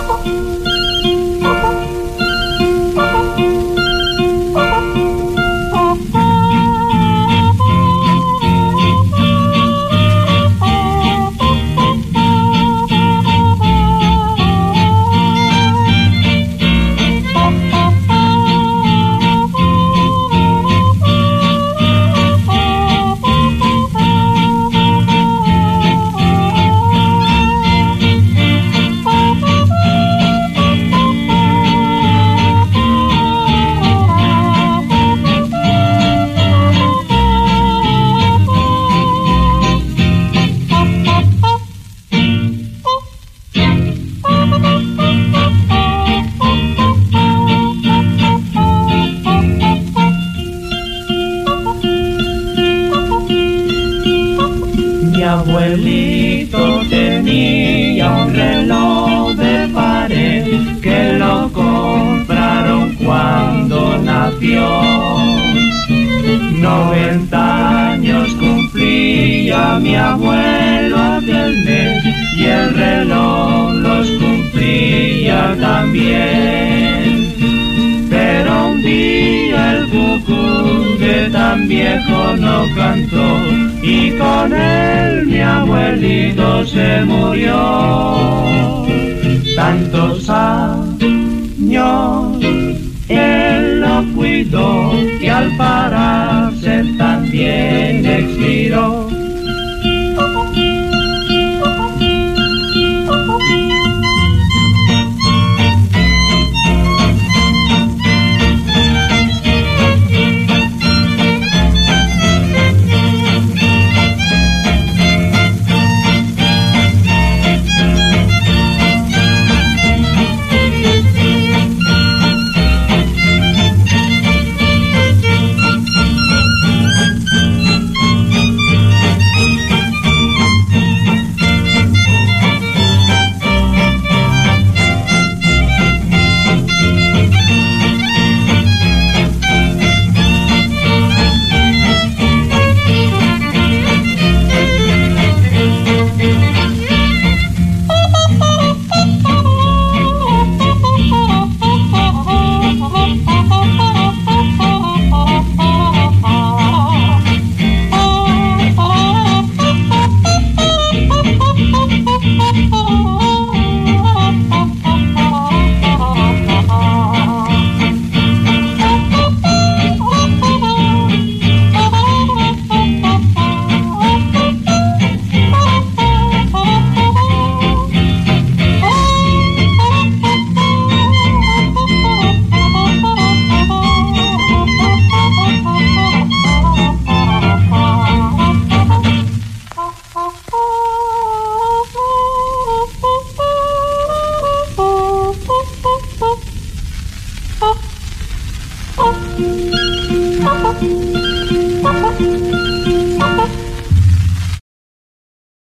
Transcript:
Mi abuelito tenía un reloj de pared que lo compraron cuando nació. 90 años cumplía mi abuelo aquel mes y el reloj los cumplía también. Pero un día el cucú que tan viejo no cantó y con él mi abuelito se murió. Tantos años él lo cuidó y al pararse también expiró. Oh.